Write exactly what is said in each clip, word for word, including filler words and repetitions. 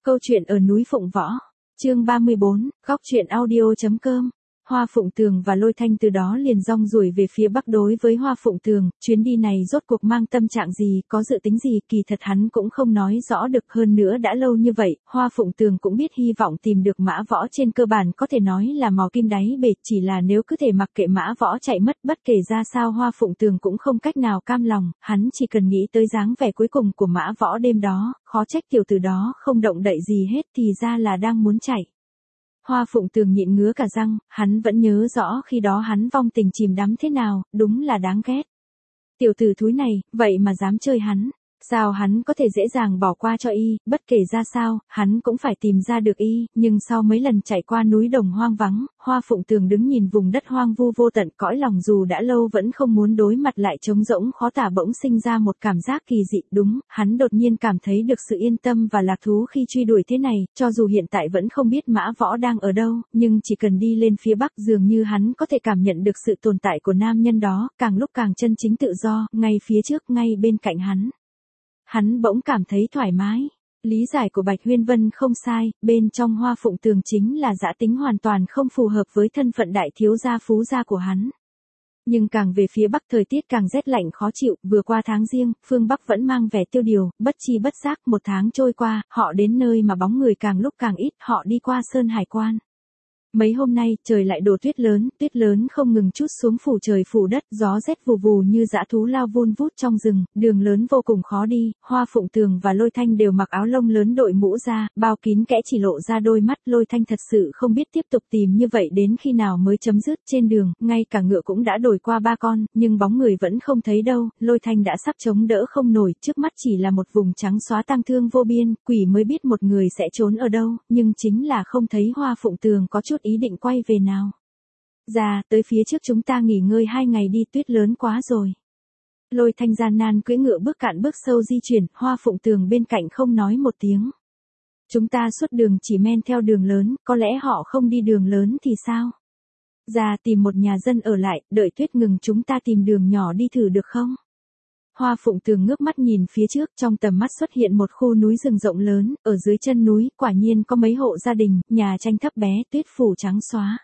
Câu chuyện ở núi Phụng Võ. Chương ba mươi bốn, góc truyện audio.com. Hoa Phụng Tường và Lôi Thanh từ đó liền rong ruổi về phía bắc. Đối với Hoa Phụng Tường, chuyến đi này rốt cuộc mang tâm trạng gì, có dự tính gì, kỳ thật hắn cũng không nói rõ được. Hơn nữa đã lâu như vậy, Hoa Phụng Tường cũng biết hy vọng tìm được Mã Võ trên cơ bản có thể nói là mò kim đáy bể, chỉ là nếu cứ thể mặc kệ Mã Võ chạy mất, bất kể ra sao Hoa Phụng Tường cũng không cách nào cam lòng, hắn chỉ cần nghĩ tới dáng vẻ cuối cùng của Mã Võ đêm đó, khó trách tiểu tử đó không động đậy gì hết, thì ra là đang muốn chạy. Hoa Phụng Tường nhịn ngứa cả răng, hắn vẫn nhớ rõ khi đó hắn vong tình chìm đắm thế nào, đúng là đáng ghét. Tiểu tử thúi này, vậy mà dám chơi hắn, sao hắn có thể dễ dàng bỏ qua cho y, bất kể ra sao, hắn cũng phải tìm ra được y, nhưng sau mấy lần chạy qua núi đồng hoang vắng, Hoa Phụng Tường đứng nhìn vùng đất hoang vu vô tận, cõi lòng dù đã lâu vẫn không muốn đối mặt lại trống rỗng khó tả, bỗng sinh ra một cảm giác kỳ dị. Đúng, hắn đột nhiên cảm thấy được sự yên tâm và lạc thú khi truy đuổi thế này, cho dù hiện tại vẫn không biết Mã Võ đang ở đâu, nhưng chỉ cần đi lên phía bắc dường như hắn có thể cảm nhận được sự tồn tại của nam nhân đó, càng lúc càng chân chính tự do, ngay phía trước, ngay bên cạnh hắn. Hắn bỗng cảm thấy thoải mái. Lý giải của Bạch Huyên Vân không sai, bên trong Hoa Phụng Tường chính là dã tính hoàn toàn không phù hợp với thân phận đại thiếu gia phú gia của hắn. Nhưng càng về phía bắc thời tiết càng rét lạnh khó chịu, vừa qua tháng Giêng, phương Bắc vẫn mang vẻ tiêu điều, bất chi bất giác một tháng trôi qua, họ đến nơi mà bóng người càng lúc càng ít, họ đi qua Sơn Hải Quan. Mấy hôm nay, trời lại đổ tuyết lớn, tuyết lớn không ngừng trút xuống phủ trời phủ đất, gió rét vù vù như dã thú lao vun vút trong rừng, đường lớn vô cùng khó đi. Hoa Phụng Tường và Lôi Thanh đều mặc áo lông lớn đội mũ ra, bao kín kẽ chỉ lộ ra đôi mắt. Lôi Thanh thật sự không biết tiếp tục tìm như vậy đến khi nào mới chấm dứt. Trên đường, ngay cả ngựa cũng đã đổi qua ba con, nhưng bóng người vẫn không thấy đâu. Lôi Thanh đã sắp chống đỡ không nổi, trước mắt chỉ là một vùng trắng xóa tang thương vô biên, quỷ mới biết một người sẽ trốn ở đâu, nhưng chính là không thấy Hoa Phụng Tường có chút ý định quay về nào. Ra, tới phía trước chúng ta nghỉ ngơi hai ngày đi, tuyết lớn quá rồi. Lôi Thanh gian nan cưỡi ngựa bước cạn bước sâu di chuyển, Hoa Phụng Tường bên cạnh không nói một tiếng. Chúng ta suốt đường chỉ men theo đường lớn, có lẽ họ không đi đường lớn thì sao? Ra tìm một nhà dân ở lại, đợi tuyết ngừng chúng ta tìm đường nhỏ đi thử được không? Hoa Phụng Tường ngước mắt nhìn phía trước, trong tầm mắt xuất hiện một khu núi rừng rộng lớn, ở dưới chân núi, quả nhiên có mấy hộ gia đình, nhà tranh thấp bé, tuyết phủ trắng xóa.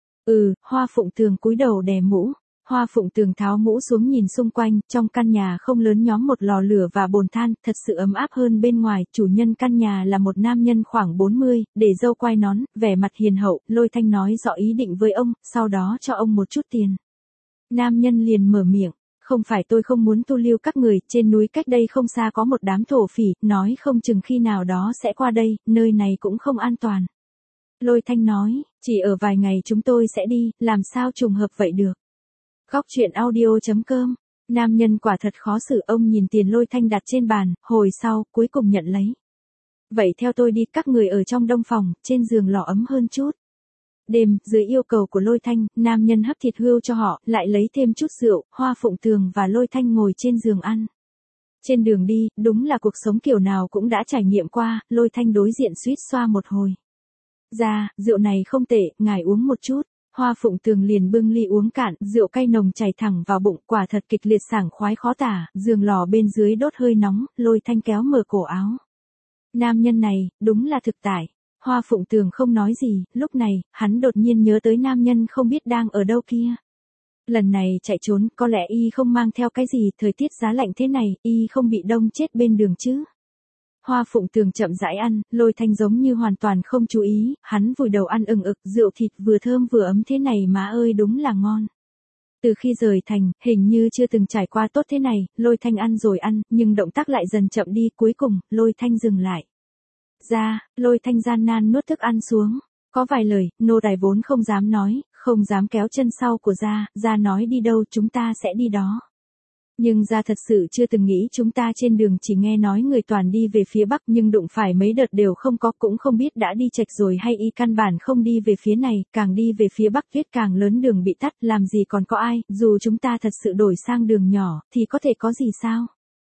Ừ, Hoa Phụng Tường cúi đầu đè mũ. Hoa Phụng Tường tháo mũ xuống nhìn xung quanh, trong căn nhà không lớn nhóm một lò lửa và bồn than, thật sự ấm áp hơn bên ngoài. Chủ nhân căn nhà là một nam nhân khoảng bốn mươi, để râu quai nón, vẻ mặt hiền hậu. Lôi Thanh nói rõ ý định với ông, sau đó cho ông một chút tiền. Nam nhân liền mở miệng. Không phải tôi không muốn tu lưu các người, trên núi cách đây không xa có một đám thổ phỉ, nói không chừng khi nào đó sẽ qua đây, nơi này cũng không an toàn. Lôi Thanh nói, chỉ ở vài ngày chúng tôi sẽ đi, làm sao trùng hợp vậy được. Góc truyện audio.com. Nam nhân quả thật khó xử, ông nhìn tiền Lôi Thanh đặt trên bàn, hồi sau, cuối cùng nhận lấy. Vậy theo tôi đi, các người ở trong đông phòng, trên giường lò ấm hơn chút. Đêm, dưới yêu cầu của Lôi Thanh, nam nhân hấp thịt hươu cho họ, lại lấy thêm chút rượu, Hoa Phụng Tường và Lôi Thanh ngồi trên giường ăn. Trên đường đi, đúng là cuộc sống kiểu nào cũng đã trải nghiệm qua, Lôi Thanh đối diện suýt xoa một hồi. Ra, rượu này không tệ, ngài uống một chút. Hoa Phụng Tường liền bưng ly uống cạn, rượu cay nồng chảy thẳng vào bụng, quả thật kịch liệt sảng khoái khó tả, giường lò bên dưới đốt hơi nóng, Lôi Thanh kéo mở cổ áo. Nam nhân này, đúng là thực tại. Hoa Phụng Tường không nói gì, lúc này, hắn đột nhiên nhớ tới nam nhân không biết đang ở đâu kia. Lần này chạy trốn, có lẽ y không mang theo cái gì, thời tiết giá lạnh thế này, y không bị đông chết bên đường chứ. Hoa Phụng Tường chậm rãi ăn, Lôi Thanh giống như hoàn toàn không chú ý, hắn vùi đầu ăn ừng ực, rượu thịt vừa thơm vừa ấm thế này má ơi đúng là ngon. Từ khi rời thành, hình như chưa từng trải qua tốt thế này, Lôi Thanh ăn rồi ăn, nhưng động tác lại dần chậm đi, cuối cùng, Lôi Thanh dừng lại. Ra, Lôi Thanh gian nan nuốt thức ăn xuống. Có vài lời, nô tài vốn không dám nói, không dám kéo chân sau của Gia, Gia nói đi đâu chúng ta sẽ đi đó. Nhưng Gia thật sự chưa từng nghĩ chúng ta trên đường chỉ nghe nói người toàn đi về phía bắc nhưng đụng phải mấy đợt đều không có, cũng không biết đã đi chệch rồi hay y căn bản không đi về phía này, càng đi về phía bắc tuyết càng lớn đường bị tắt, làm gì còn có ai, dù chúng ta thật sự đổi sang đường nhỏ, thì có thể có gì sao?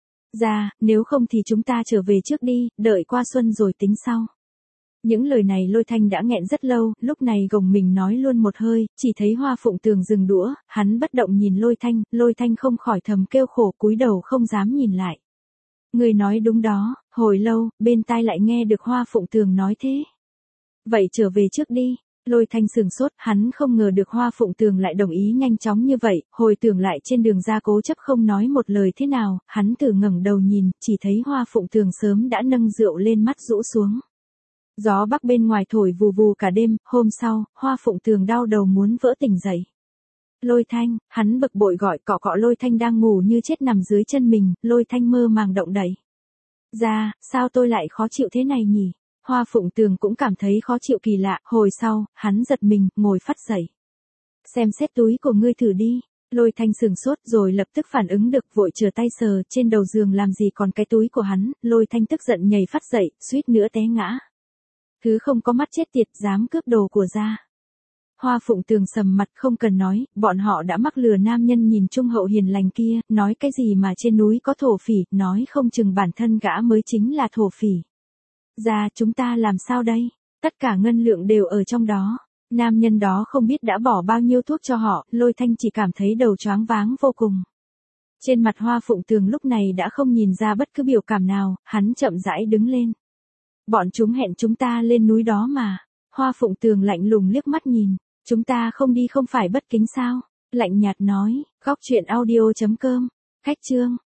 Ra, nếu không thì chúng ta trở về trước đi, đợi qua xuân rồi tính sau. Những lời này Lôi Thanh đã nghẹn rất lâu, lúc này gồng mình nói luôn một hơi, chỉ thấy Hoa Phụng Tường dừng đũa, hắn bất động nhìn Lôi Thanh, Lôi Thanh không khỏi thầm kêu khổ cúi đầu không dám nhìn lại. Người nói đúng đó, Hồi lâu, bên tai lại nghe được Hoa Phụng Tường nói thế. Vậy trở về trước đi. Lôi Thanh sừng sốt, hắn không ngờ được Hoa Phụng Tường lại đồng ý nhanh chóng như vậy, hồi tưởng lại trên đường ra cố chấp không nói một lời thế nào, hắn tự ngẩng đầu nhìn, chỉ thấy Hoa Phụng Tường sớm đã nâng rượu lên mắt rũ xuống. Gió bắc bên ngoài thổi vù vù cả đêm, hôm sau, Hoa Phụng Tường đau đầu muốn vỡ tỉnh dậy. Lôi Thanh, hắn bực bội gọi cọ cọ Lôi Thanh đang ngủ như chết nằm dưới chân mình, Lôi Thanh mơ màng động đậy. Ra, sao tôi lại khó chịu thế này nhỉ? Hoa Phụng Tường cũng cảm thấy khó chịu kỳ lạ, hồi sau, hắn giật mình, ngồi phắt dậy. Xem xét túi của ngươi thử đi. Lôi Thanh sừng sốt rồi lập tức phản ứng được, vội chừa tay sờ, trên đầu giường làm gì còn cái túi của hắn, Lôi Thanh tức giận nhảy phắt dậy, suýt nữa té ngã. Thứ không có mắt chết tiệt, dám cướp đồ của gia. Hoa Phụng Tường sầm mặt không cần nói, bọn họ đã mắc lừa nam nhân nhìn trung hậu hiền lành kia, nói cái gì mà trên núi có thổ phỉ, nói không chừng bản thân gã mới chính là thổ phỉ. Ra chúng ta làm sao đây? Tất cả ngân lượng đều ở trong đó. Nam nhân đó không biết đã bỏ bao nhiêu thuốc cho họ, Lôi Thanh chỉ cảm thấy đầu choáng váng vô cùng. Trên mặt Hoa Phụng Tường lúc này đã không nhìn ra bất cứ biểu cảm nào, hắn chậm rãi đứng lên. Bọn chúng hẹn chúng ta lên núi đó mà. Hoa Phụng Tường lạnh lùng liếc mắt nhìn. Chúng ta không đi không phải bất kính sao? Lạnh nhạt nói, góc truyện audio chấm com. Khách chương.